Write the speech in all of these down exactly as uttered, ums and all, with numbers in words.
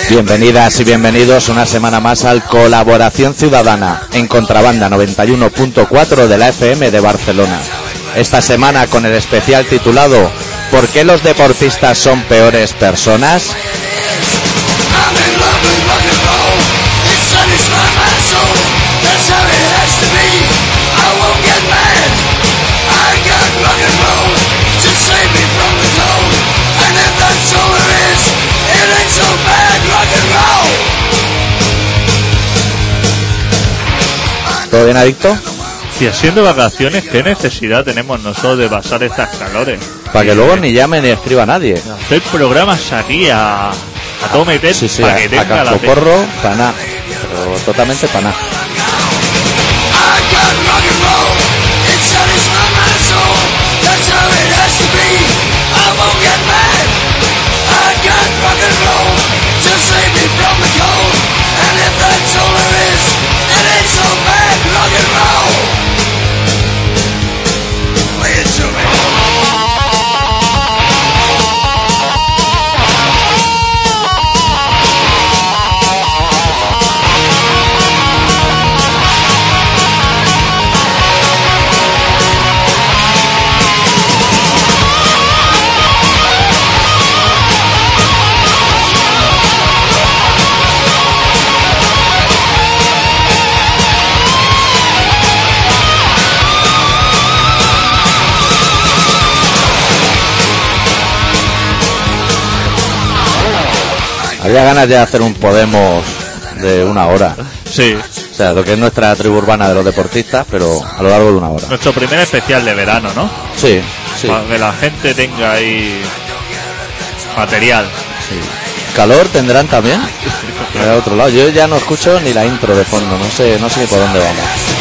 Bienvenidas y bienvenidos una semana más al Colaboración Ciudadana en Contrabanda noventa y uno punto cuatro de la F M de Barcelona. Esta semana con el especial titulado ¿Por qué los deportistas son peores personas? ¿Todo bien, adicto? Y haciendo vacaciones, ¿qué necesidad tenemos nosotros de pasar estas calores? Para que luego ni llame ni escriba a nadie. Hacer programas aquí a, a todo meter, sí, sí, para a, que tenga a la porro, para nada. Pero totalmente para nada. Había ganas de hacer un Podemos de una hora. Sí. O sea, lo que es nuestra tribu urbana de los deportistas, pero a lo largo de una hora. Nuestro primer especial de verano, ¿no? Sí, sí. Para que la gente tenga ahí material. Sí. ¿Calor tendrán también? De otro lado. Yo ya no escucho ni la intro de fondo. No sé, no sé ni por dónde vamos.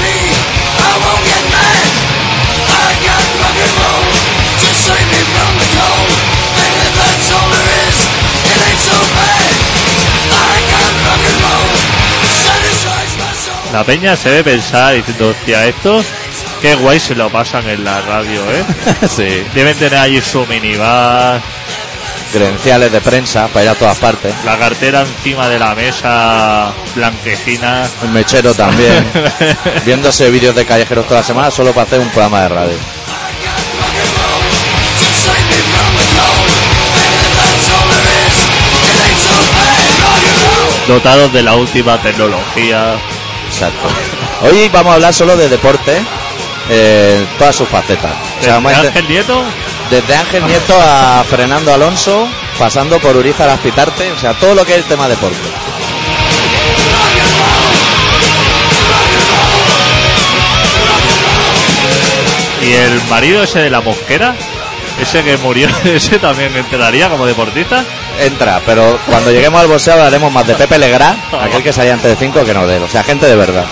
La peña se debe pensar diciendo, hostia, estos qué guay se lo pasan en la radio, ¿eh? Sí. Deben tener allí su minibar, credenciales de prensa para ir a todas partes. la cartera encima de la mesa blanquecina. El mechero también. Viéndose vídeos de callejeros toda la semana solo para hacer un programa de radio. Dotados de la última tecnología. Exacto. Hoy vamos a hablar solo de deporte, eh, todas sus facetas. O sea, vamos a ¿Desde inter- Ángel Nieto? desde Ángel Nieto a Fernando Alonso, pasando por Urizar Aspitarte, o sea, todo lo que es el tema deporte. ¿Y el marido ese de la Mosquera? Ese que murió, ese también entraría como deportista. Entra, pero cuando lleguemos al boxeo hablaremos más de Pepe Legrá, aquel que salía antes de cinco, que no de él. O sea, gente de verdad.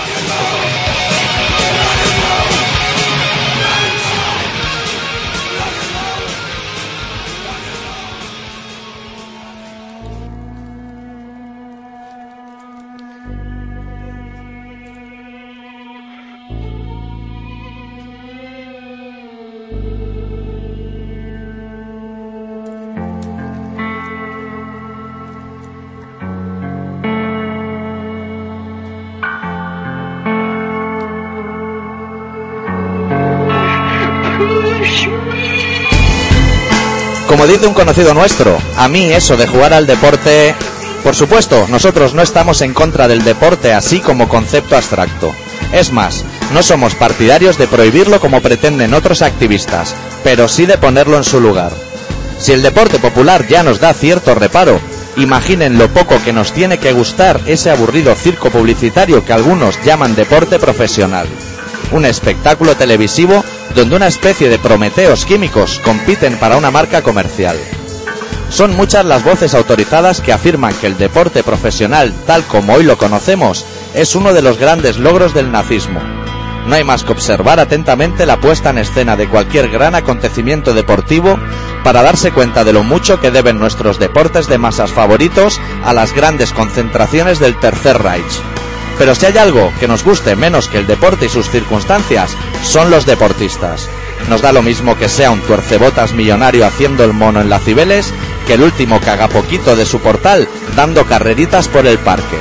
Como dice un conocido nuestro, a mí eso de jugar al deporte... Por supuesto, nosotros no estamos en contra del deporte así como concepto abstracto. Es más, no somos partidarios de prohibirlo como pretenden otros activistas, pero sí de ponerlo en su lugar. Si el deporte popular ya nos da cierto reparo, imaginen lo poco que nos tiene que gustar ese aburrido circo publicitario que algunos llaman deporte profesional. Un espectáculo televisivo donde una especie de prometeos químicos compiten para una marca comercial. Son muchas las voces autorizadas que afirman que el deporte profesional, tal como hoy lo conocemos, es uno de los grandes logros del nazismo. No hay más que observar atentamente la puesta en escena de cualquier gran acontecimiento deportivo para darse cuenta de lo mucho que deben nuestros deportes de masas favoritos a las grandes concentraciones del Tercer Reich. Pero si hay algo que nos guste menos que el deporte y sus circunstancias, son los deportistas. Nos da lo mismo que sea un tuercebotas millonario haciendo el mono en la Cibeles que el último cagapoquito de su portal dando carreritas por el parque.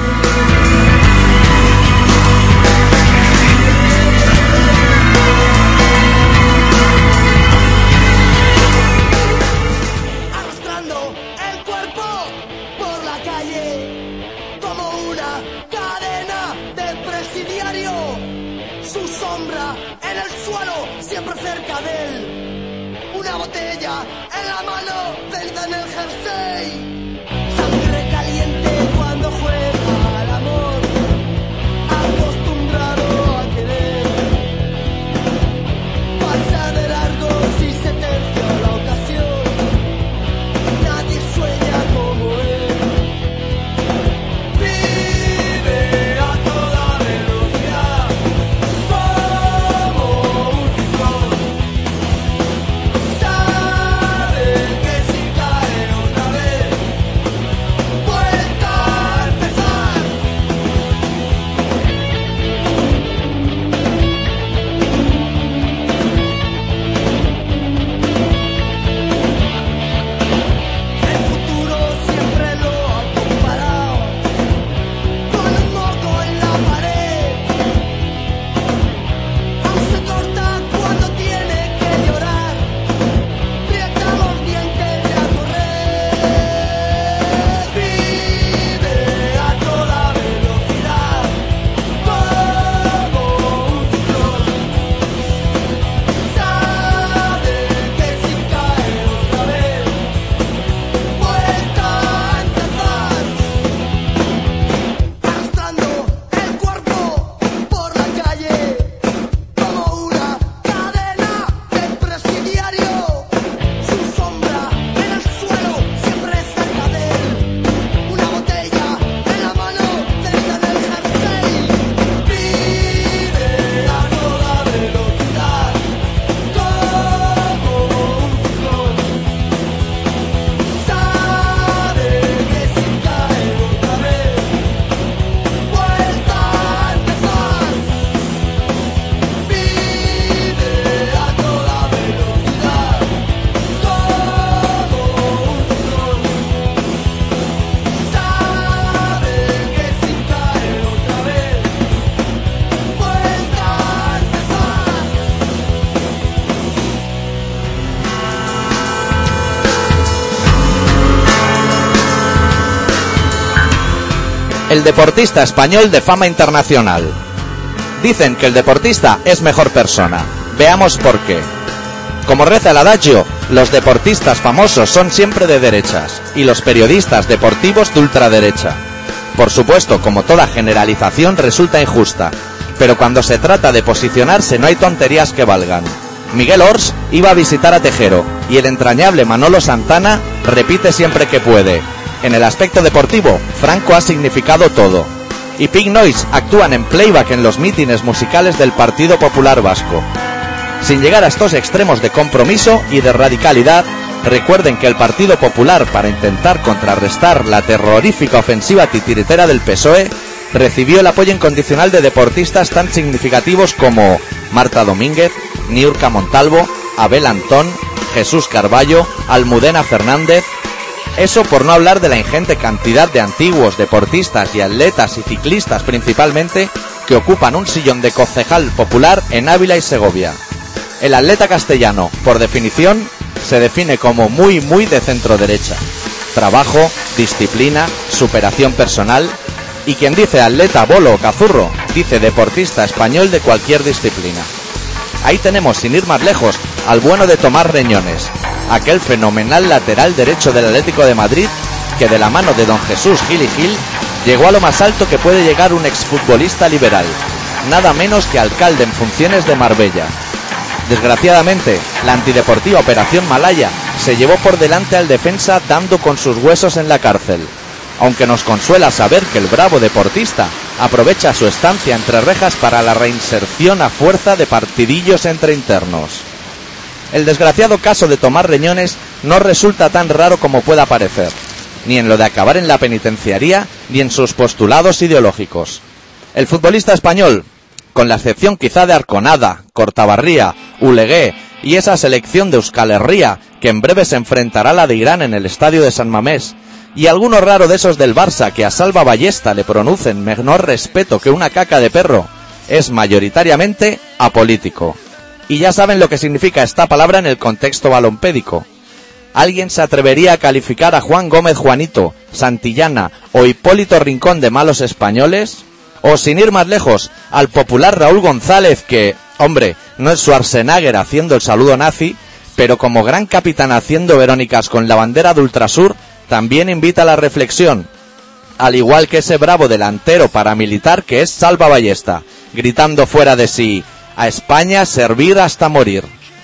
El deportista español de fama internacional. Dicen que el deportista es mejor persona. Veamos por qué. Como reza el adagio, los deportistas famosos son siempre de derechas y los periodistas deportivos de ultraderecha. Por supuesto, como toda generalización resulta injusta, pero cuando se trata de posicionarse no hay tonterías que valgan. Miguel Ors iba a visitar a Tejero y el entrañable Manolo Santana repite siempre que puede. En el aspecto deportivo, Franco ha significado todo. Y Pink Noise actúan en playback en los mítines musicales del Partido Popular Vasco. Sin llegar a estos extremos de compromiso y de radicalidad, recuerden que el Partido Popular, para intentar contrarrestar la terrorífica ofensiva titiritera del P S O E, recibió el apoyo incondicional de deportistas tan significativos como Marta Domínguez, Niurka Montalvo, Abel Antón, Jesús Carballo, Almudena Fernández. Eso por no hablar de la ingente cantidad de antiguos deportistas y atletas y ciclistas principalmente que ocupan un sillón de concejal popular en Ávila y Segovia. El atleta castellano, por definición, se define como muy muy de centro derecha. Trabajo, disciplina, superación personal. Y quien dice atleta, bolo o cazurro, dice deportista español de cualquier disciplina. Ahí tenemos, sin ir más lejos, al bueno de Tomás Reñones, aquel fenomenal lateral derecho del Atlético de Madrid que de la mano de don Jesús Gil y Gil llegó a lo más alto que puede llegar un exfutbolista liberal, nada menos que alcalde en funciones de Marbella. Desgraciadamente, la antideportiva Operación Malaya se llevó por delante al defensa dando con sus huesos en la cárcel, aunque nos consuela saber que el bravo deportista aprovecha su estancia entre rejas para la reinserción a fuerza de partidillos entre internos. El desgraciado caso de Tomás Reñones no resulta tan raro como pueda parecer, ni en lo de acabar en la penitenciaría, ni en sus postulados ideológicos. El futbolista español, con la excepción quizá de Arconada, Cortabarría, Ulegué y esa selección de Euskal Herria, que en breve se enfrentará a la de Irán en el estadio de San Mamés, y alguno raro de esos del Barça que a Salva Ballesta le pronuncien menor respeto que una caca de perro, es mayoritariamente apolítico. Y ya saben lo que significa esta palabra en el contexto balompédico. ¿Alguien se atrevería a calificar a Juan Gómez Juanito, Santillana o Hipólito Rincón de malos españoles? O sin ir más lejos, al popular Raúl González que, hombre, no es Schwarzenegger haciendo el saludo nazi, pero como gran capitán haciendo verónicas con la bandera de Ultrasur, también invita a la reflexión, al igual que ese bravo delantero paramilitar que es Salva Ballesta, gritando fuera de sí, a España servir hasta morir.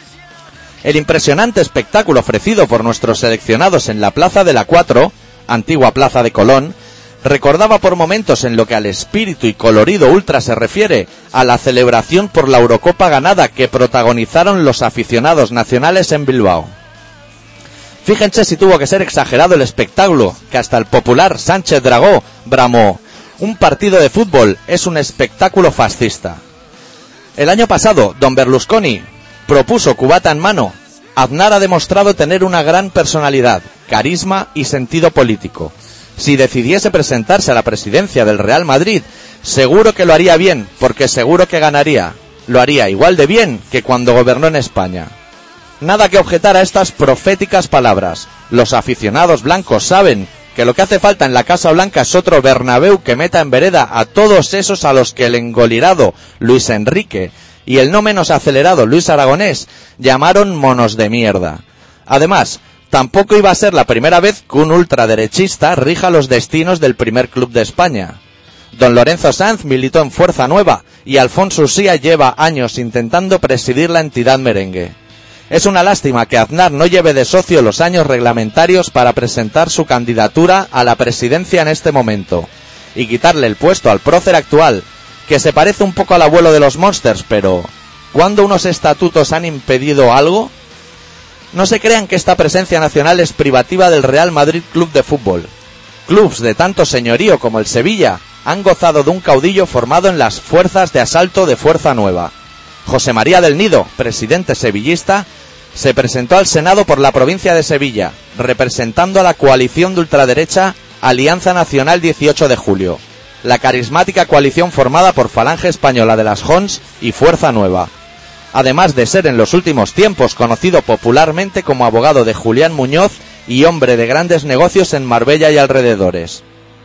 El impresionante espectáculo ofrecido por nuestros seleccionados en la Plaza de la Cuatro, antigua Plaza de Colón, recordaba por momentos en lo que al espíritu y colorido ultra se refiere a la celebración por la Eurocopa ganada que protagonizaron los aficionados nacionales en Bilbao. Fíjense si tuvo que ser exagerado el espectáculo, que hasta el popular Sánchez Dragó bramó: un partido de fútbol es un espectáculo fascista. El año pasado, don Berlusconi propuso cubata en mano. Aznar ha demostrado tener una gran personalidad, carisma y sentido político. Si decidiese presentarse a la presidencia del Real Madrid, seguro que lo haría bien, porque seguro que ganaría. Lo haría igual de bien que cuando gobernó en España. Nada que objetar a estas proféticas palabras. Los aficionados blancos saben que lo que hace falta en la Casa Blanca es otro Bernabéu que meta en vereda a todos esos a los que el engolirado Luis Enrique y el no menos acelerado Luis Aragonés llamaron monos de mierda. Además, tampoco iba a ser la primera vez que un ultraderechista rija los destinos del primer club de España. Don Lorenzo Sanz militó en Fuerza Nueva y Alfonso Usía lleva años intentando presidir la entidad merengue. Es una lástima que Aznar no lleve de socio los años reglamentarios para presentar su candidatura a la presidencia en este momento y quitarle el puesto al prócer actual, que se parece un poco al abuelo de los Monsters, pero ¿cuándo unos estatutos han impedido algo? No se crean que esta presencia nacional es privativa del Real Madrid Club de Fútbol. Clubs de tanto señorío como el Sevilla han gozado de un caudillo formado en las fuerzas de asalto de Fuerza Nueva. José María del Nido, presidente sevillista, se presentó al Senado por la provincia de Sevilla, representando a la coalición de ultraderecha Alianza Nacional dieciocho de julio, la carismática coalición formada por Falange Española de las Jons y Fuerza Nueva, además de ser en los últimos tiempos conocido popularmente como abogado de Julián Muñoz y hombre de grandes negocios en Marbella y alrededores.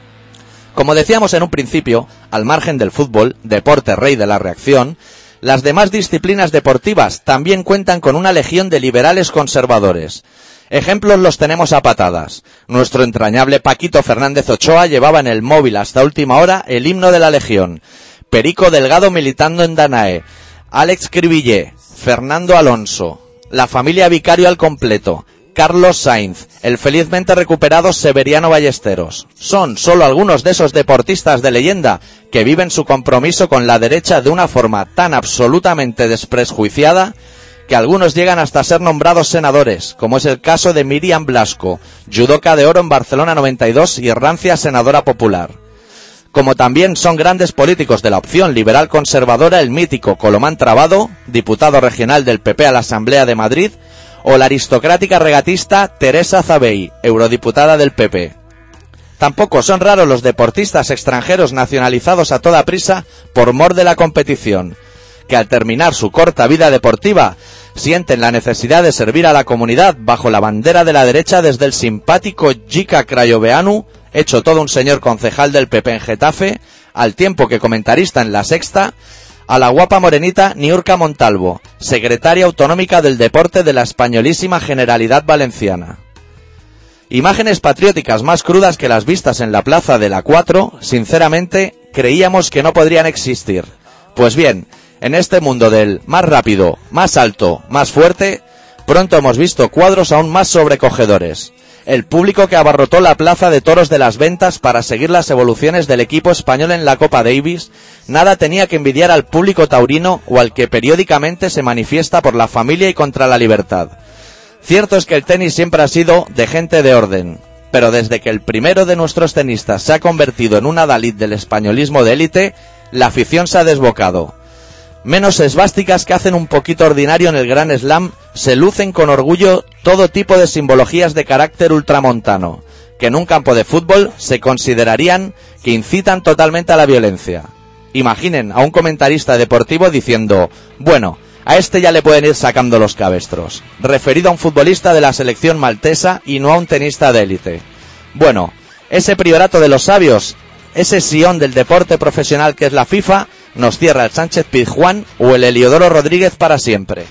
Como decíamos en un principio, al margen del fútbol, deporte rey de la reacción, las demás disciplinas deportivas también cuentan con una legión de liberales conservadores. Ejemplos los tenemos a patadas. Nuestro entrañable Paquito Fernández Ochoa llevaba en el móvil hasta última hora el himno de la Legión. Perico Delgado militando en Danae. Alex Cribillé, Fernando Alonso, la familia Vicario al completo, Carlos Sainz, el felizmente recuperado Severiano Ballesteros. Son solo algunos de esos deportistas de leyenda que viven su compromiso con la derecha de una forma tan absolutamente desprejuiciada que algunos llegan hasta ser nombrados senadores, como es el caso de Miriam Blasco, judoka de oro en Barcelona noventa y dos y rancia senadora popular. Como también son grandes políticos de la opción liberal conservadora el mítico Colomán Trabado, diputado regional del P P a la Asamblea de Madrid, o la aristocrática regatista Teresa Zabey, eurodiputada del P P. Tampoco son raros los deportistas extranjeros nacionalizados a toda prisa por mor de la competición, que al terminar su corta vida deportiva sienten la necesidad de servir a la comunidad bajo la bandera de la derecha desde el simpático Jica Crayoveanu, hecho todo un señor concejal del P P en Getafe, al tiempo que comentarista en La Sexta, a la guapa morenita Niurka Montalvo, secretaria autonómica del deporte de la españolísima Generalidad Valenciana. Imágenes patrióticas más crudas que las vistas en la Plaza de la Cuatro, sinceramente, creíamos que no podrían existir. Pues bien, en este mundo del más rápido, más alto, más fuerte, pronto hemos visto cuadros aún más sobrecogedores. El público que abarrotó la Plaza de Toros de las Ventas para seguir las evoluciones del equipo español en la Copa Davis, nada tenía que envidiar al público taurino o al que periódicamente se manifiesta por la familia y contra la libertad. Cierto es que el tenis siempre ha sido de gente de orden, pero desde que el primero de nuestros tenistas se ha convertido en un adalid del españolismo de élite, la afición se ha desbocado. Menos esvásticas que hacen un poquito ordinario en el Gran Slam, se lucen con orgullo todo tipo de simbologías de carácter ultramontano, que en un campo de fútbol se considerarían que incitan totalmente a la violencia. Imaginen a un comentarista deportivo diciendo, bueno, a este ya le pueden ir sacando los cabestros, referido a un futbolista de la selección maltesa y no a un tenista de élite. Bueno, ese priorato de los sabios, ese Sion del deporte profesional que es la FIFA, nos cierra el Sánchez Pizjuán o el Heliodoro Rodríguez para siempre.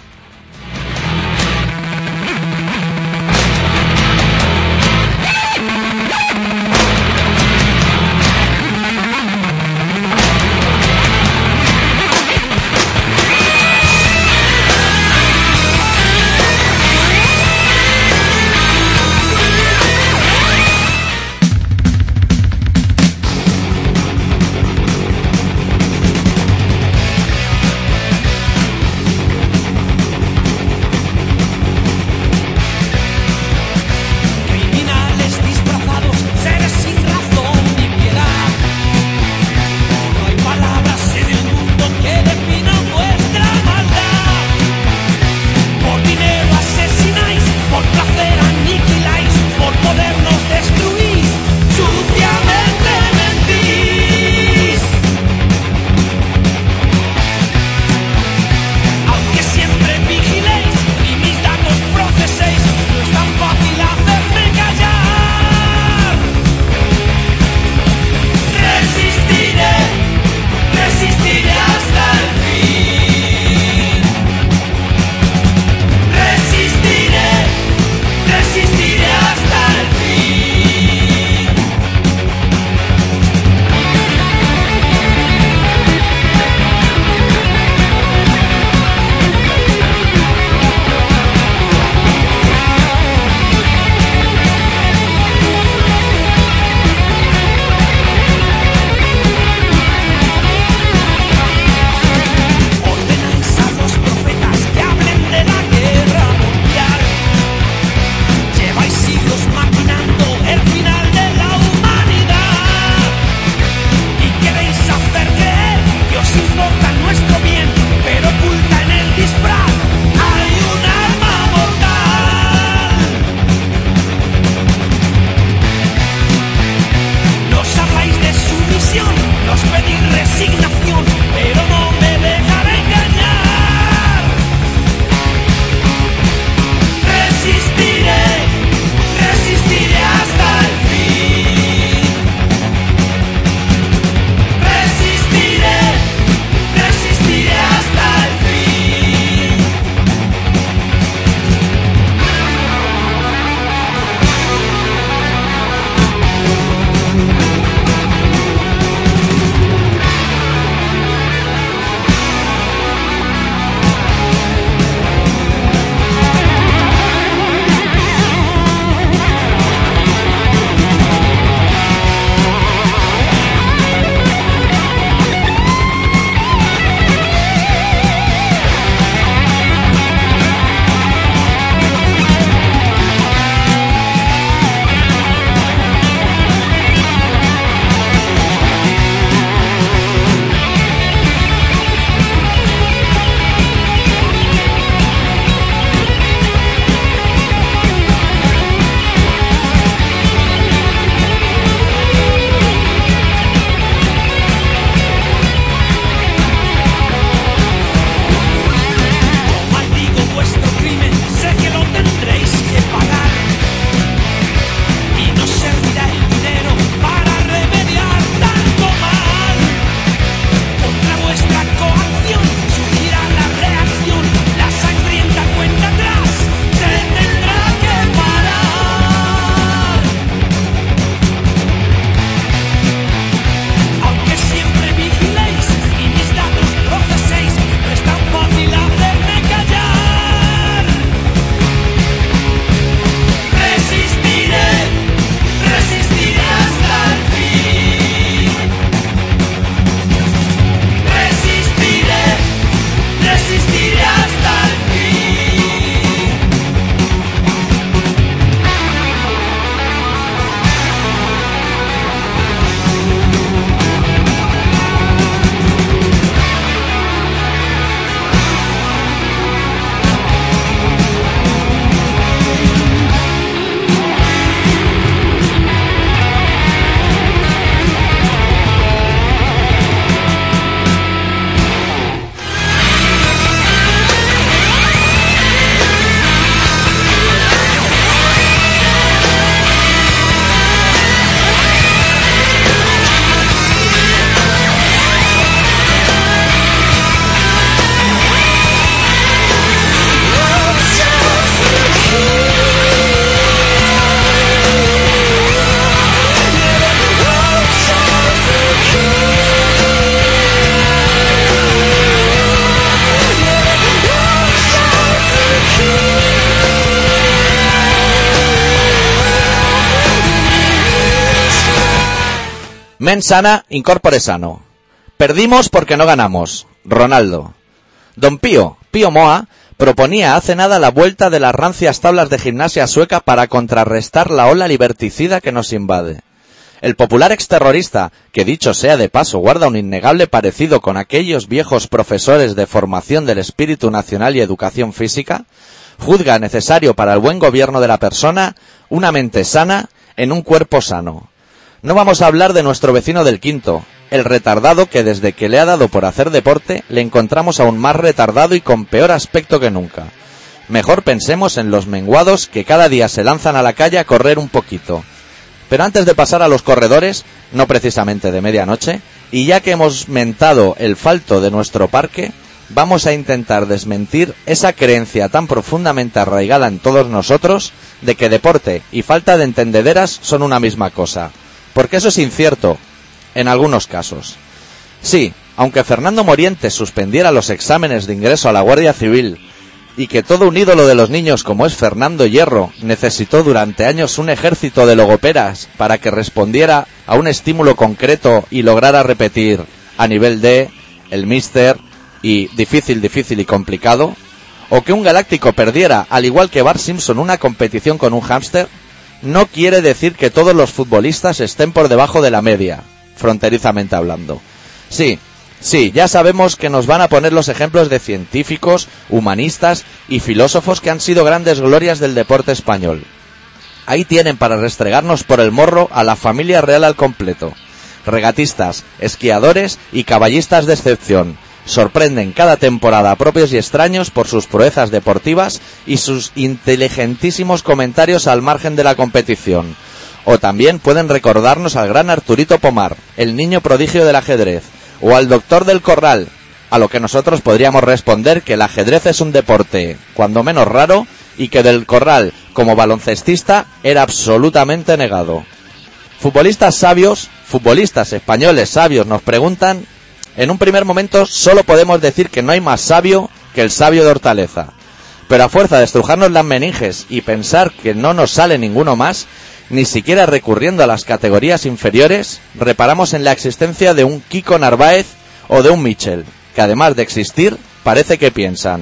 Mens sana, in corpore sano. Perdimos porque no ganamos. Ronaldo. Don Pío, Pío Moa, proponía hace nada la vuelta de las rancias tablas de gimnasia sueca para contrarrestar la ola liberticida que nos invade. El popular exterrorista, que dicho sea de paso guarda un innegable parecido con aquellos viejos profesores de formación del espíritu nacional y educación física, juzga necesario para el buen gobierno de la persona una mente sana en un cuerpo sano. No vamos a hablar de nuestro vecino del Quinto, el retardado que desde que le ha dado por hacer deporte le encontramos aún más retardado y con peor aspecto que nunca. Mejor pensemos en los menguados que cada día se lanzan a la calle a correr un poquito. Pero antes de pasar a los corredores, no precisamente de medianoche, y ya que hemos mentado el falto de nuestro parque, vamos a intentar desmentir esa creencia tan profundamente arraigada en todos nosotros de que deporte y falta de entendederas son una misma cosa. Porque eso es incierto, en algunos casos. Sí, aunque Fernando Morientes suspendiera los exámenes de ingreso a la Guardia Civil y que todo un ídolo de los niños como es Fernando Hierro necesitó durante años un ejército de logoperas para que respondiera a un estímulo concreto y lograra repetir a nivel D, el Mister y difícil, difícil y complicado, o que un galáctico perdiera, al igual que Bart Simpson, una competición con un hámster, no quiere decir que todos los futbolistas estén por debajo de la media, fronterizamente hablando. Sí, sí, ya sabemos que nos van a poner los ejemplos de científicos, humanistas y filósofos que han sido grandes glorias del deporte español. Ahí tienen para restregarnos por el morro a la familia real al completo. Regatistas, esquiadores y caballistas de excepción. Sorprenden cada temporada a propios y extraños por sus proezas deportivas y sus inteligentísimos comentarios al margen de la competición. O también pueden recordarnos al gran Arturito Pomar, el niño prodigio del ajedrez, o al doctor del Corral, a lo que nosotros podríamos responder que el ajedrez es un deporte, cuando menos raro, y que del Corral, como baloncestista, era absolutamente negado. Futbolistas sabios, futbolistas españoles sabios nos preguntan. En un primer momento solo podemos decir que no hay más sabio que el sabio de Hortaleza. Pero a fuerza de estrujarnos las meninges y pensar que no nos sale ninguno más, ni siquiera recurriendo a las categorías inferiores, reparamos en la existencia de un Kiko Narváez o de un Michel, que además de existir, parece que piensan.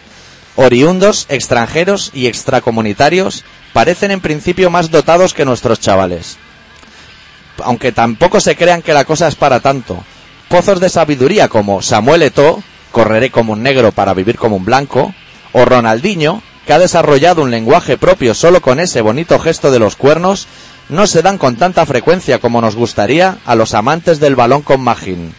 Oriundos, extranjeros y extracomunitarios parecen en principio más dotados que nuestros chavales. Aunque tampoco se crean que la cosa es para tanto. Pozos de sabiduría como Samuel Eto'o, correré como un negro para vivir como un blanco, o Ronaldinho, que ha desarrollado un lenguaje propio solo con ese bonito gesto de los cuernos, no se dan con tanta frecuencia como nos gustaría a los amantes del balón con magín.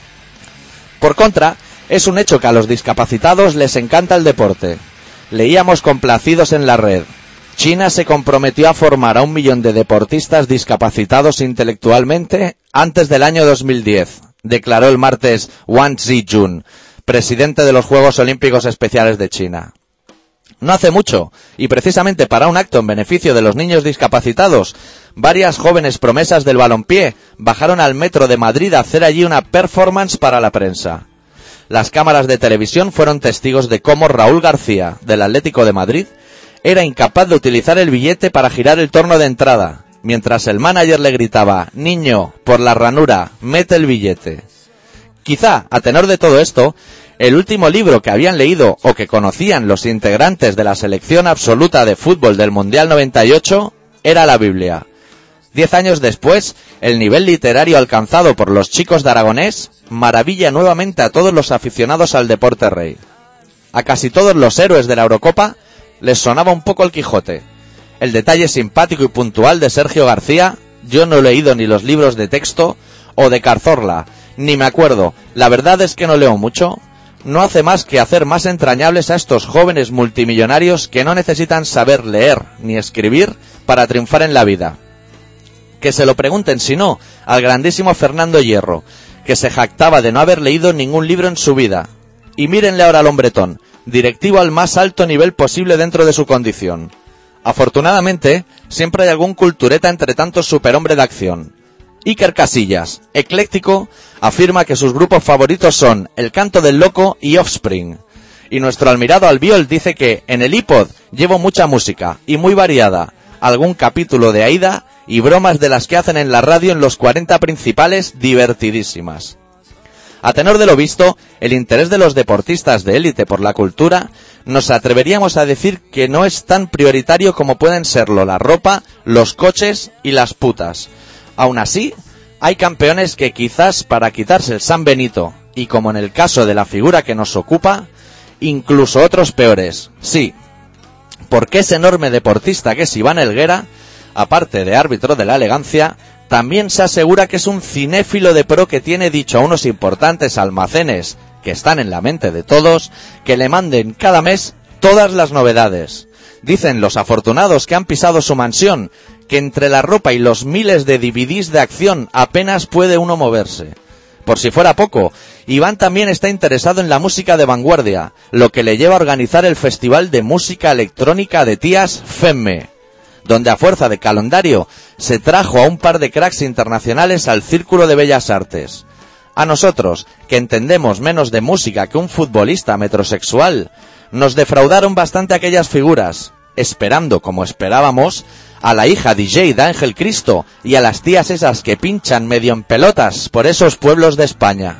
Por contra, es un hecho que a los discapacitados les encanta el deporte. Leíamos complacidos en la red: China se comprometió a formar a un millón de deportistas discapacitados intelectualmente antes del año dos mil diez. Declaró el martes Wang Zijun, presidente de los Juegos Olímpicos Especiales de China. No hace mucho, y precisamente para un acto en beneficio de los niños discapacitados, varias jóvenes promesas del balompié bajaron al metro de Madrid a hacer allí una performance para la prensa. Las cámaras de televisión fueron testigos de cómo Raúl García, del Atlético de Madrid, era incapaz de utilizar el billete para girar el torno de entrada, mientras el manager le gritaba: «Niño, por la ranura, mete el billete». Quizá, a tenor de todo esto, el último libro que habían leído o que conocían los integrantes de la selección absoluta de fútbol del Mundial noventa y ocho era la Biblia. Diez años después, el nivel literario alcanzado por los chicos de Aragonés maravilla nuevamente a todos los aficionados al deporte rey. A casi todos los héroes de la Eurocopa les sonaba un poco el Quijote. El detalle simpático y puntual de Sergio García, yo no he leído ni los libros de texto, o de Cazorla, ni me acuerdo, la verdad es que no leo mucho, no hace más que hacer más entrañables a estos jóvenes multimillonarios que no necesitan saber leer ni escribir para triunfar en la vida. Que se lo pregunten, si no, al grandísimo Fernando Hierro, que se jactaba de no haber leído ningún libro en su vida. Y mírenle ahora al hombretón, directivo al más alto nivel posible dentro de su condición. Afortunadamente, siempre hay algún cultureta entre tantos superhombre de acción. Iker Casillas, ecléctico, afirma que sus grupos favoritos son El Canto del Loco y Offspring. Y nuestro almirado Albiol dice que en el iPod llevo mucha música, y muy variada, algún capítulo de Aida y bromas de las que hacen en la radio en los cuarenta principales divertidísimas. A tenor de lo visto, el interés de los deportistas de élite por la cultura, nos atreveríamos a decir que no es tan prioritario como pueden serlo la ropa, los coches y las putas. Aún así, hay campeones que quizás para quitarse el San Benito, y como en el caso de la figura que nos ocupa, incluso otros peores. Sí, porque ese enorme deportista que es Iván Helguera, aparte de árbitro de la elegancia, también se asegura que es un cinéfilo de pro que tiene dicho a unos importantes almacenes, que están en la mente de todos, que le manden cada mes todas las novedades. Dicen los afortunados que han pisado su mansión, que entre la ropa y los miles de D V Ds de acción apenas puede uno moverse. Por si fuera poco, Iván también está interesado en la música de vanguardia, lo que le lleva a organizar el Festival de Música Electrónica de Tías Femme, donde a fuerza de calendario se trajo a un par de cracks internacionales al Círculo de Bellas Artes. A nosotros, que entendemos menos de música que un futbolista metrosexual, nos defraudaron bastante aquellas figuras, esperando, como esperábamos, a la hija D J de Ángel Cristo y a las tías esas que pinchan medio en pelotas por esos pueblos de España.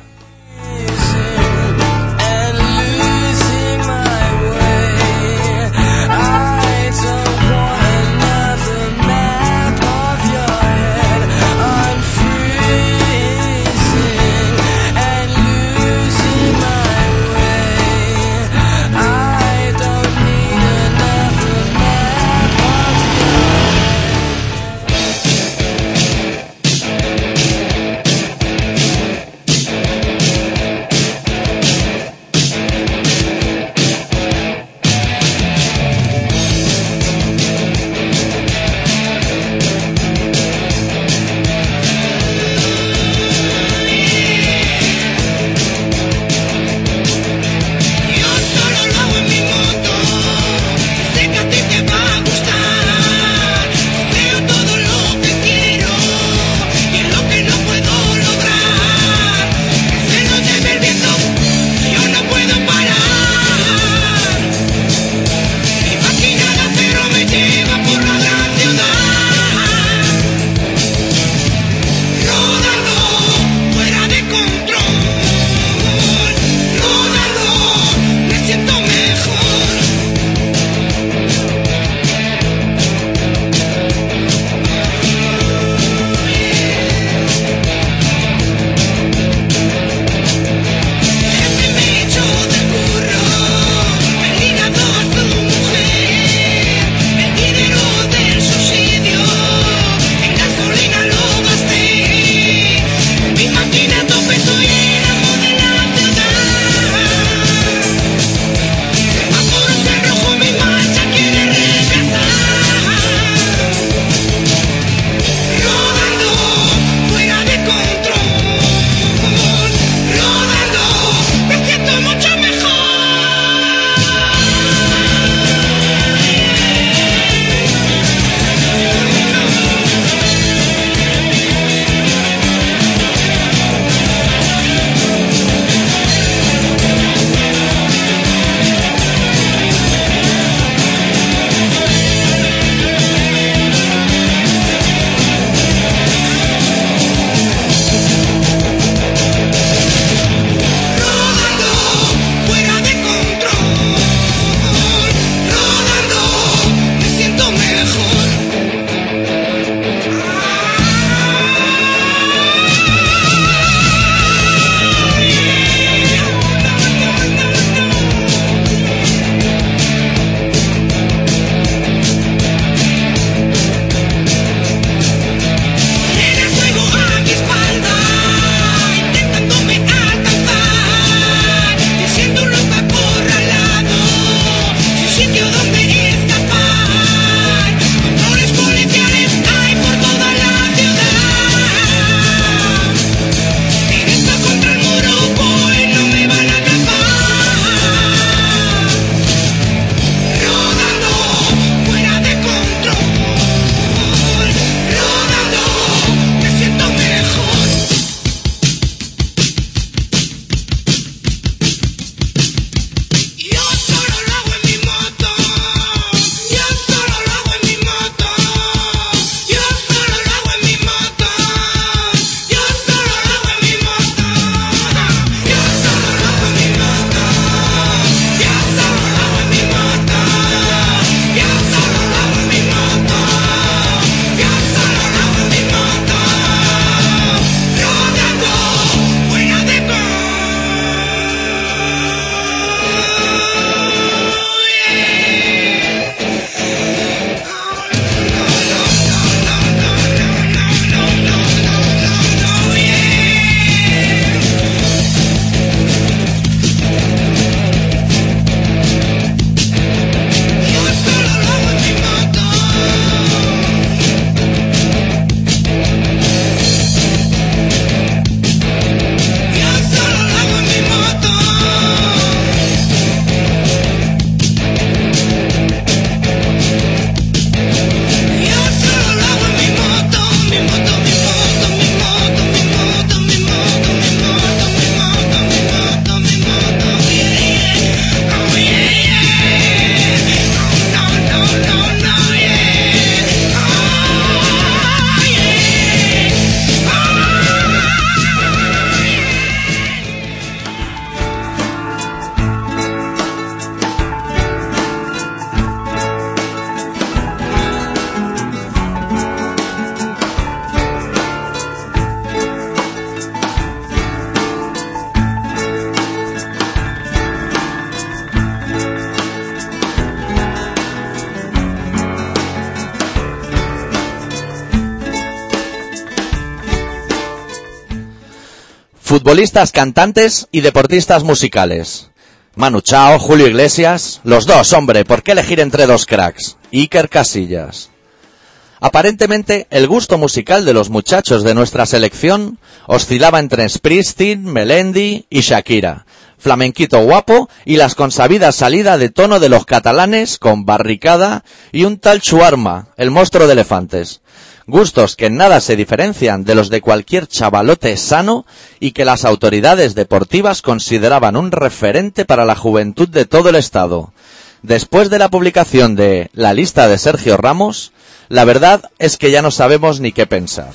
Futbolistas, cantantes y deportistas musicales. Manu Chao, Julio Iglesias, los dos, hombre, ¿por qué elegir entre dos cracks? Iker Casillas. Aparentemente, el gusto musical de los muchachos de nuestra selección oscilaba entre Springsteen, Melendi y Shakira, flamenquito guapo y las consabidas salidas de tono de los catalanes con Barricada y un tal Chuarma, el monstruo de elefantes. Gustos que en nada se diferencian de los de cualquier chavalote sano y que las autoridades deportivas consideraban un referente para la juventud de todo el estado. Después de la publicación de la lista de Sergio Ramos, la verdad es que ya no sabemos ni qué pensar.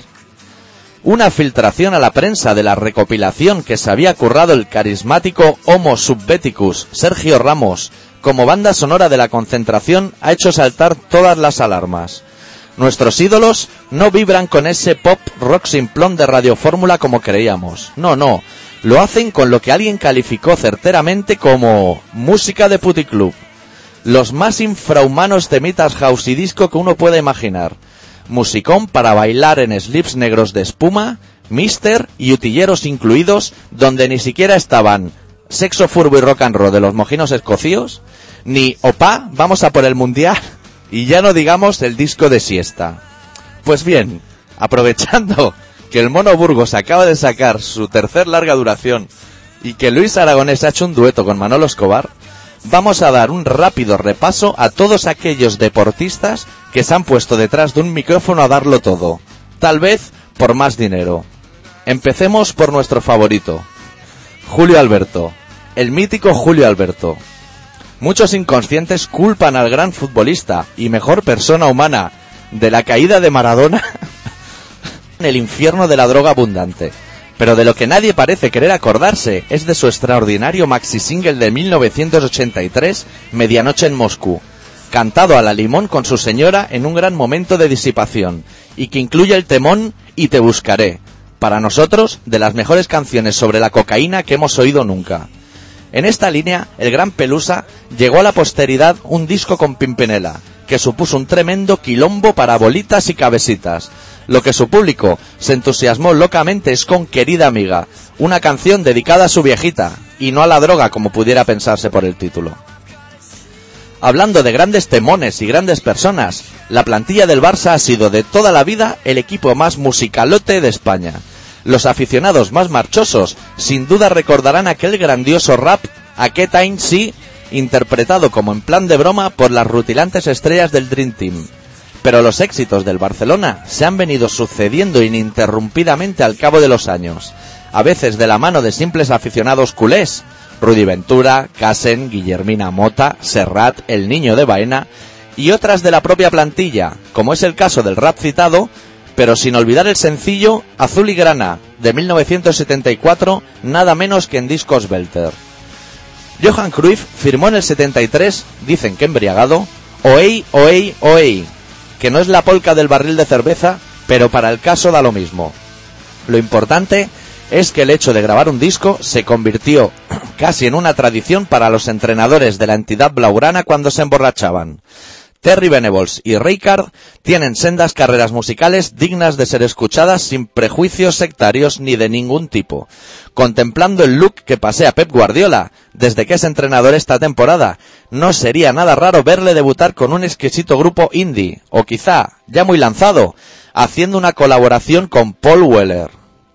Una filtración a la prensa de la recopilación que se había currado el carismático Homo Subbeticus Sergio Ramos como banda sonora de la concentración ha hecho saltar todas las alarmas. Nuestros ídolos no vibran con ese pop rock simplón de radiofórmula como creíamos. No, no, lo hacen con lo que alguien calificó certeramente como música de puticlub. Los más infrahumanos temitas house y disco que uno pueda imaginar. Musicón para bailar en slips negros de espuma, mister y utilleros incluidos, donde ni siquiera estaban Sexo, Furbo y Rock and Roll de los mojinos escocíos, ni Opa, vamos a por el mundial, y ya no digamos el disco de siesta. Pues bien, aprovechando que el Mono Burgos acaba de sacar su tercer larga duración y que Luis Aragonés ha hecho un dueto con Manolo Escobar, vamos a dar un rápido repaso a todos aquellos deportistas que se han puesto detrás de un micrófono a darlo todo, tal vez por más dinero. Empecemos por nuestro favorito, Julio Alberto, el mítico Julio Alberto. Muchos inconscientes culpan al gran futbolista y mejor persona humana de la caída de Maradona en el infierno de la droga abundante. Pero de lo que nadie parece querer acordarse es de su extraordinario maxi single de mil novecientos ochenta y tres, Medianoche en Moscú, cantado a la limón con su señora en un gran momento de disipación, y que incluye el temón Y te buscaré, para nosotros de las mejores canciones sobre la cocaína que hemos oído nunca. En esta línea, el gran Pelusa llegó a la posteridad un disco con Pimpinela, que supuso un tremendo quilombo para bolitas y cabecitas. Lo que su público se entusiasmó locamente es con Querida Amiga, una canción dedicada a su viejita, y no a la droga como pudiera pensarse por el título. Hablando de grandes temones y grandes personas, la plantilla del Barça ha sido de toda la vida el equipo más musicalote de España. Los aficionados más marchosos sin duda recordarán aquel grandioso rap Aquest any sí, interpretado como en plan de broma por las rutilantes estrellas del Dream Team. Pero los éxitos del Barcelona se han venido sucediendo ininterrumpidamente al cabo de los años, a veces de la mano de simples aficionados culés, Rudy Ventura, Casen, Guillermina Mota, Serrat, el Niño de Baena, y otras de la propia plantilla, como es el caso del rap citado, pero sin olvidar el sencillo Azul y Grana, de mil novecientos setenta y cuatro, nada menos que en discos Belter. Johan Cruyff firmó en el setenta y tres, dicen que embriagado, Oey, oey, oey, que no es la polca del barril de cerveza, pero para el caso da lo mismo. Lo importante es que el hecho de grabar un disco se convirtió casi en una tradición para los entrenadores de la entidad blaugrana cuando se emborrachaban. Terry Venables y Rijkaard tienen sendas carreras musicales dignas de ser escuchadas sin prejuicios sectarios ni de ningún tipo. Contemplando el look que pasea Pep Guardiola desde que es entrenador esta temporada, no sería nada raro verle debutar con un exquisito grupo indie, o quizá, ya muy lanzado, haciendo una colaboración con Paul Weller.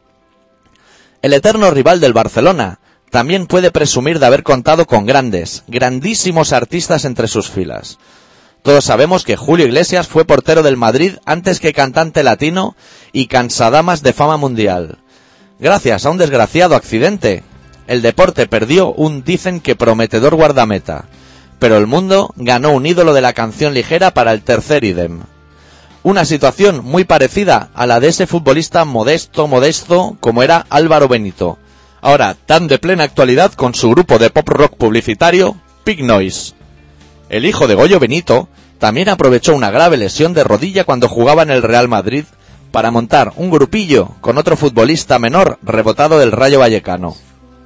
El eterno rival del Barcelona también puede presumir de haber contado con grandes, grandísimos artistas entre sus filas. Todos sabemos que Julio Iglesias fue portero del Madrid antes que cantante latino y cansadamas de fama mundial. Gracias a un desgraciado accidente, el deporte perdió un dicen que prometedor guardameta, pero el mundo ganó un ídolo de la canción ligera para el tercer ídem. Una situación muy parecida a la de ese futbolista modesto, modesto, como era Álvaro Benito, ahora tan de plena actualidad con su grupo de pop rock publicitario, Pig Noise. El hijo de Goyo Benito también aprovechó una grave lesión de rodilla cuando jugaba en el Real Madrid para montar un grupillo con otro futbolista menor rebotado del Rayo Vallecano.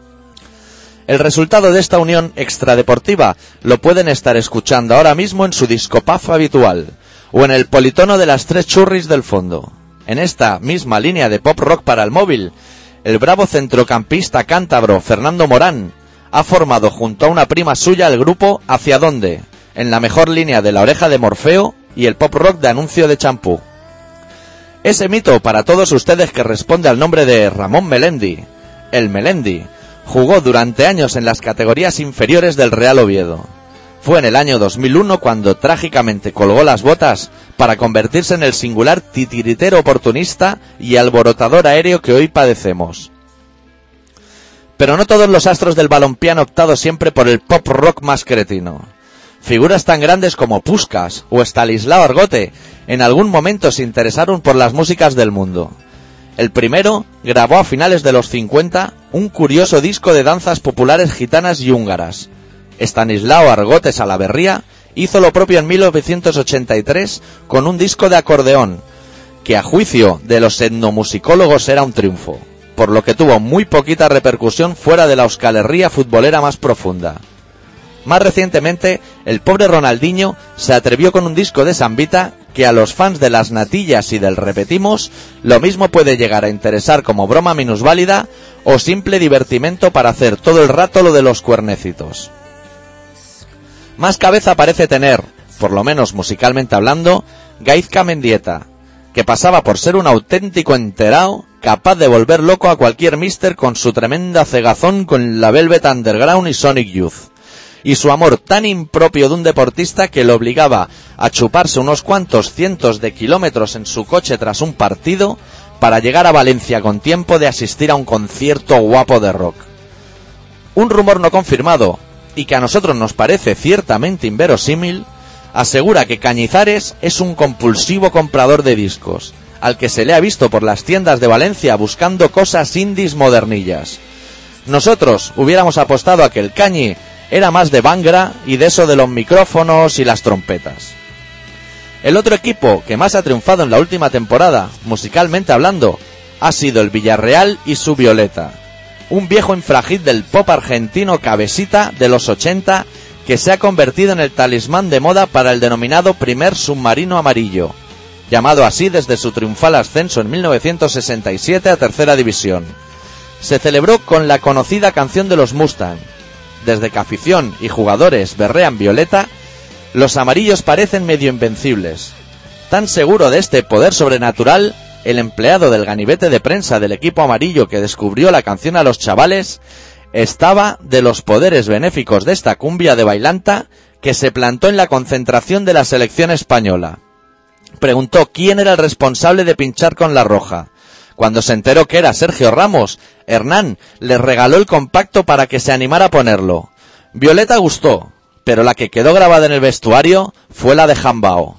El resultado de esta unión extradeportiva lo pueden estar escuchando ahora mismo en su discopazo habitual, o en el politono de las tres churris del fondo. En esta misma línea de pop rock para el móvil, el bravo centrocampista cántabro Fernando Morán ha formado junto a una prima suya el grupo Hacia Dónde, en la mejor línea de La Oreja de Morfeo y el pop rock de Anuncio de Champú. Ese mito para todos ustedes que responde al nombre de Ramón Melendi, el Melendi, jugó durante años en las categorías inferiores del Real Oviedo. Fue en el año dos mil uno cuando trágicamente colgó las botas para convertirse en el singular titiritero oportunista y alborotador aéreo que hoy padecemos. Pero no todos los astros del balompié han optado siempre por el pop rock más cretino. Figuras tan grandes como Puskás o Stanislao Argote en algún momento se interesaron por las músicas del mundo. El primero grabó a finales de los cincuenta un curioso disco de danzas populares gitanas y húngaras. Stanislao Argote Salaverría hizo lo propio en mil novecientos ochenta y tres con un disco de acordeón, que a juicio de los etnomusicólogos era un triunfo, por lo que tuvo muy poquita repercusión fuera de la Euskal Herria futbolera más profunda. Más recientemente, el pobre Ronaldinho se atrevió con un disco de sambita que a los fans de las natillas y del repetimos lo mismo puede llegar a interesar como broma minusválida o simple divertimento para hacer todo el rato lo de los cuernecitos. Más cabeza parece tener, por lo menos musicalmente hablando, Gaizka Mendieta, que pasaba por ser un auténtico enterao capaz de volver loco a cualquier mister con su tremenda cegazón con la Velvet Underground y Sonic Youth, y su amor tan impropio de un deportista que le obligaba a chuparse unos cuantos cientos de kilómetros en su coche tras un partido para llegar a Valencia con tiempo de asistir a un concierto guapo de rock. Un rumor no confirmado, y que a nosotros nos parece ciertamente inverosímil, asegura que Cañizares es un compulsivo comprador de discos, al que se le ha visto por las tiendas de Valencia buscando cosas indies modernillas. Nosotros hubiéramos apostado a que el Cañi era más de Bangra y de eso de los micrófonos y las trompetas. El otro equipo que más ha triunfado en la última temporada, musicalmente hablando, ha sido el Villarreal y su Violeta, un viejo infrahit del pop argentino cabecita de los ochenta que se ha convertido en el talismán de moda para el denominado primer submarino amarillo, llamado así desde su triunfal ascenso en mil novecientos sesenta y siete a tercera división. Se celebró con la conocida canción de los Mustang. Desde que afición y jugadores berrean Violeta, los amarillos parecen medio invencibles. Tan seguro de este poder sobrenatural, el empleado del ganivete de prensa del equipo amarillo que descubrió la canción a los chavales estaba de los poderes benéficos de esta cumbia de bailanta que se plantó en la concentración de la selección española. Preguntó quién era el responsable de pinchar con la roja. Cuando se enteró que era Sergio Ramos, Hernán le regaló el compacto para que se animara a ponerlo. Violeta gustó, pero la que quedó grabada en el vestuario fue la de Jambao.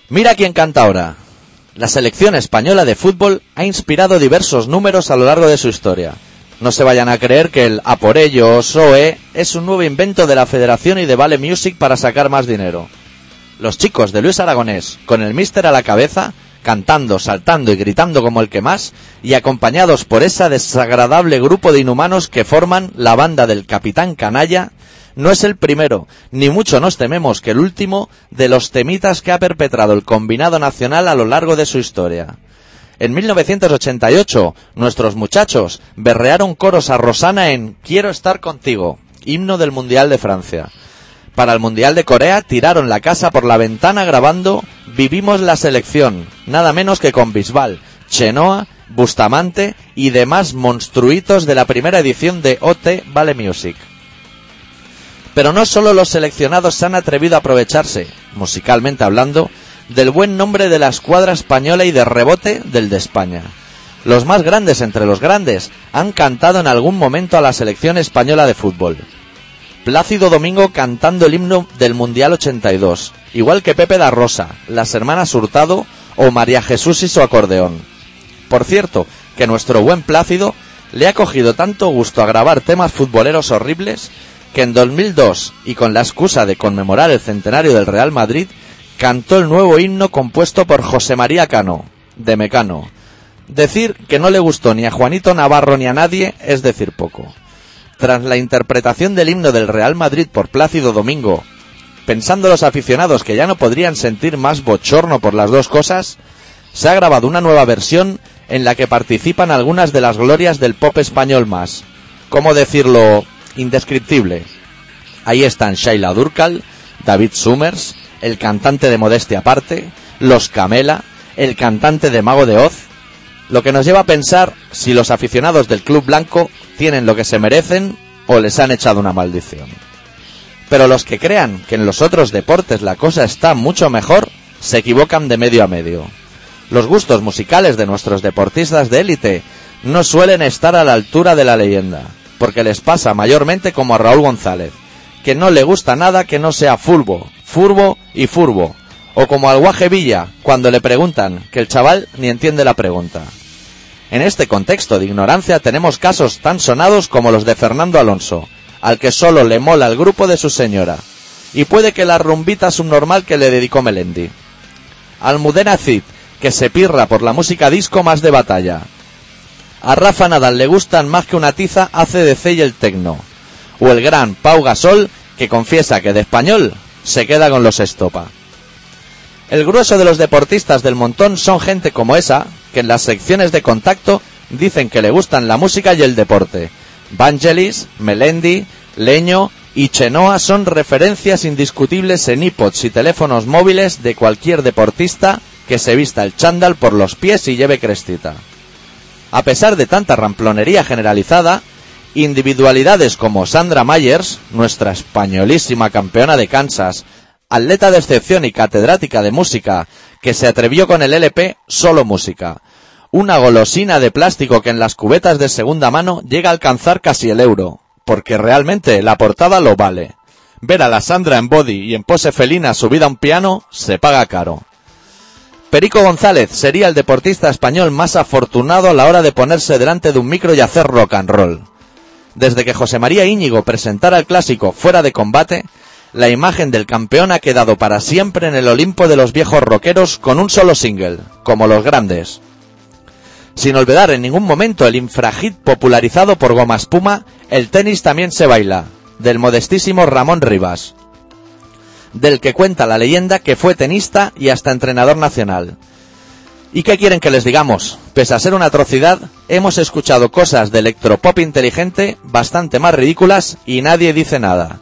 Mira quién canta ahora. La selección española de fútbol ha inspirado diversos números a lo largo de su historia. No se vayan a creer que el A por ello S O E es un nuevo invento de la Federación y de Vale Music para sacar más dinero. Los chicos de Luis Aragonés, con el míster a la cabeza, cantando, saltando y gritando como el que más, y acompañados por ese desagradable grupo de inhumanos que forman la banda del Capitán Canalla, no es el primero, ni mucho nos tememos que el último, de los temitas que ha perpetrado el combinado nacional a lo largo de su historia. En mil novecientos ochenta y ocho, nuestros muchachos berrearon coros a Rosana en Quiero estar contigo, himno del Mundial de Francia. Para el Mundial de Corea tiraron la casa por la ventana grabando Vivimos la selección, nada menos que con Bisbal, Chenoa, Bustamante y demás monstruitos de la primera edición de O T Vale Music. Pero no solo los seleccionados se han atrevido a aprovecharse, musicalmente hablando, del buen nombre de la escuadra española y de rebote del de España. Los más grandes entre los grandes han cantado en algún momento a la selección española de fútbol. Plácido Domingo cantando el himno del Mundial ochenta y dos, igual que Pepe da Rosa, las hermanas Hurtado o María Jesús y su acordeón. Por cierto, que nuestro buen Plácido le ha cogido tanto gusto a grabar temas futboleros horribles que en dos mil dos, y con la excusa de conmemorar el centenario del Real Madrid, cantó el nuevo himno compuesto por José María Cano, de Mecano. Decir que no le gustó ni a Juanito Navarro ni a nadie es decir poco. Tras la interpretación del himno del Real Madrid por Plácido Domingo, pensando los aficionados que ya no podrían sentir más bochorno por las dos cosas, se ha grabado una nueva versión en la que participan algunas de las glorias del pop español más, ¿cómo decirlo?, indescriptible. Ahí están Sheila Dúrcal, David Summers, el cantante de Modestia Aparte, Los Camela, el cantante de Mago de Oz, lo que nos lleva a pensar si los aficionados del Club Blanco tienen lo que se merecen o les han echado una maldición. Pero los que crean que en los otros deportes la cosa está mucho mejor, se equivocan de medio a medio. Los gustos musicales de nuestros deportistas de élite no suelen estar a la altura de la leyenda, porque les pasa mayormente como a Raúl González, que no le gusta nada que no sea fulbo, furbo y furbo, o como al Guaje Villa, cuando le preguntan, que el chaval ni entiende la pregunta. En este contexto de ignorancia tenemos casos tan sonados como los de Fernando Alonso, al que solo le mola el grupo de su señora, y puede que la rumbita subnormal que le dedicó Melendi. Almudena Cid, que se pirra por la música disco más de batalla. A Rafa Nadal le gustan más que una tiza A C D C y el tecno. O el gran Pau Gasol, que confiesa que de español se queda con los Estopa. El grueso de los deportistas del montón son gente como esa, que en las secciones de contacto dicen que le gustan la música y el deporte. Vangelis, Melendi, Leño y Chenoa son referencias indiscutibles en iPods y teléfonos móviles de cualquier deportista que se vista el chándal por los pies y lleve crestita. A pesar de tanta ramplonería generalizada, individualidades como Sandra Myers, nuestra españolísima campeona de Kansas, atleta de excepción y catedrática de música, que se atrevió con el L P Solo Música, una golosina de plástico que en las cubetas de segunda mano llega a alcanzar casi el euro, porque realmente la portada lo vale. Ver a la Sandra en body y en pose felina subida a un piano se paga caro. Perico González sería el deportista español más afortunado a la hora de ponerse delante de un micro y hacer rock and roll. Desde que José María Íñigo presentara el clásico Fuera de Combate, la imagen del campeón ha quedado para siempre en el Olimpo de los viejos rockeros con un solo single, como los grandes. Sin olvidar en ningún momento el infrahit popularizado por Goma Espuma, El tenis también se baila, del modestísimo Ramón Rivas, del que cuenta la leyenda que fue tenista y hasta entrenador nacional. ¿Y qué quieren que les digamos? Pese a ser una atrocidad, hemos escuchado cosas de electropop inteligente bastante más ridículas y nadie dice nada.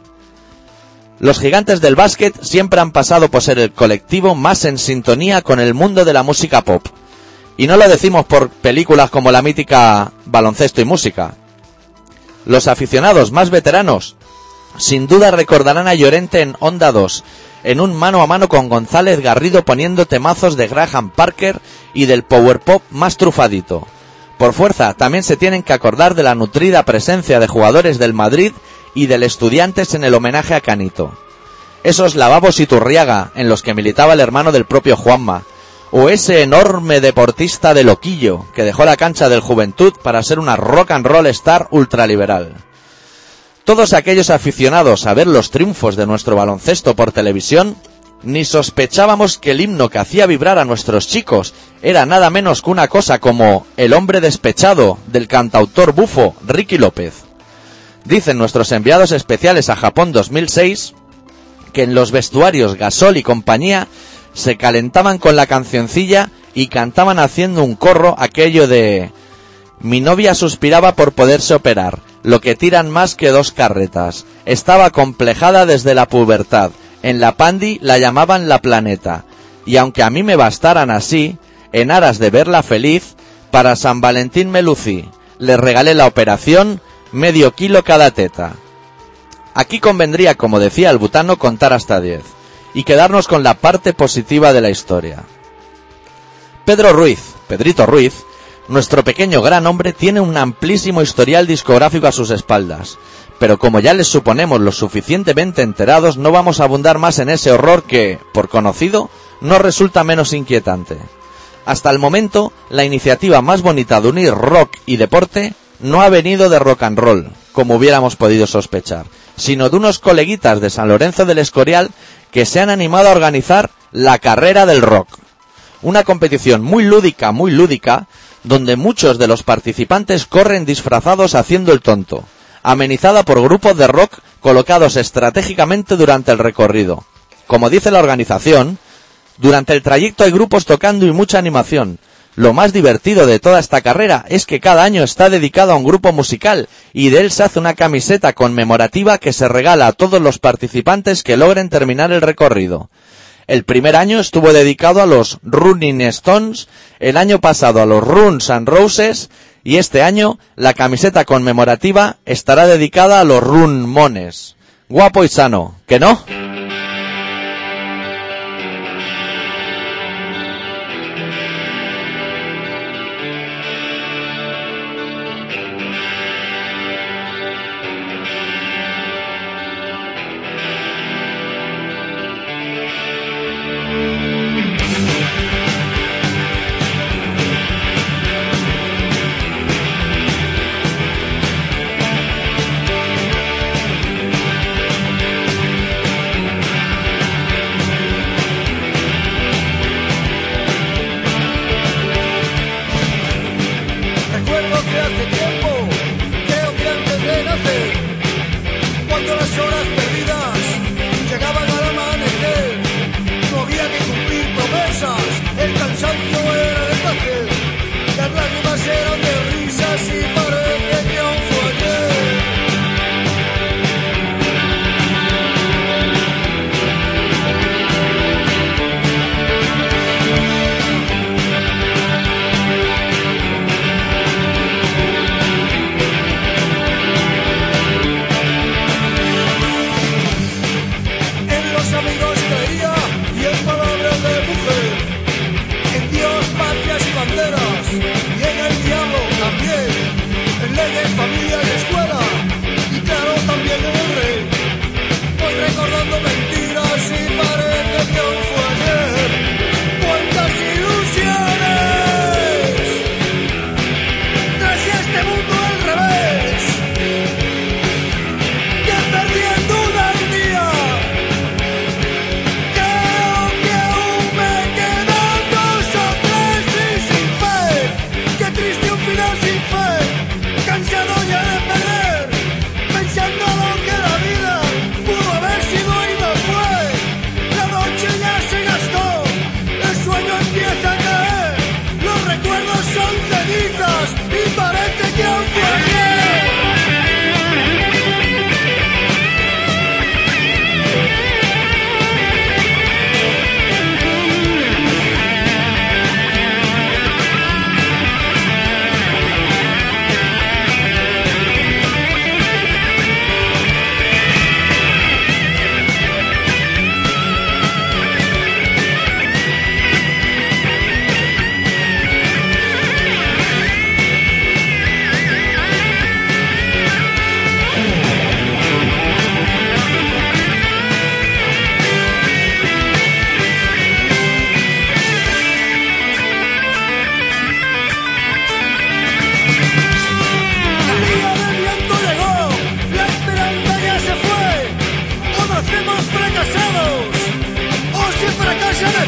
Los gigantes del básquet siempre han pasado por ser el colectivo más en sintonía con el mundo de la música pop. Y no lo decimos por películas como la mítica Baloncesto y Música. Los aficionados más veteranos sin duda recordarán a Llorente en Onda dos, en un mano a mano con González Garrido poniendo temazos de Graham Parker y del power pop más trufadito. Por fuerza, también se tienen que acordar de la nutrida presencia de jugadores del Madrid y del Estudiantes en el homenaje a Canito. esos lavabos Iturriaga en los que militaba el hermano del propio Juanma, o ese enorme deportista de Loquillo que dejó la cancha del Juventud para ser una rock and roll star ultraliberal. Todos aquellos aficionados a ver los triunfos de nuestro baloncesto por televisión, ni sospechábamos que el himno que hacía vibrar a nuestros chicos era nada menos que una cosa como El hombre despechado del cantautor bufo Ricky López. Dicen nuestros enviados especiales a Japón dos mil seis que en los vestuarios Gasol y compañía se calentaban con la cancioncilla y cantaban haciendo un corro aquello de: mi novia suspiraba por poderse operar, lo que tiran más que dos carretas, estaba complejada desde la pubertad, en la pandi la llamaban la planeta, y aunque a mí me bastaran así, en aras de verla feliz, para San Valentín me lucí, le regalé la operación, medio kilo cada teta. Aquí convendría, como decía el butano, contar hasta diez, y quedarnos con la parte positiva de la historia. Pedro Ruiz, Pedrito Ruiz, nuestro pequeño gran hombre, tiene un amplísimo historial discográfico a sus espaldas, pero como ya les suponemos lo suficientemente enterados, no vamos a abundar más en ese horror que, por conocido, no resulta menos inquietante. Hasta el momento, la iniciativa más bonita de unir rock y deporte no ha venido de rock and roll, como hubiéramos podido sospechar, sino de unos coleguitas de San Lorenzo del Escorial que se han animado a organizar la Carrera del Rock. Una competición muy lúdica, muy lúdica, donde muchos de los participantes corren disfrazados haciendo el tonto, amenizada por grupos de rock colocados estratégicamente durante el recorrido. Como dice la organización, durante el trayecto hay grupos tocando y mucha animación. Lo más divertido de toda esta carrera es que cada año está dedicado a un grupo musical y de él se hace una camiseta conmemorativa que se regala a todos los participantes que logren terminar el recorrido. El primer año estuvo dedicado a los Running Stones, el año pasado a los Runs and Roses y este año la camiseta conmemorativa estará dedicada a los Run Mones. Guapo y sano, ¿que no?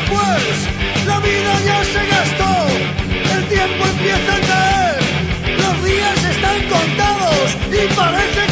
después, la vida ya se gastó, el tiempo empieza a caer, los días están contados y parece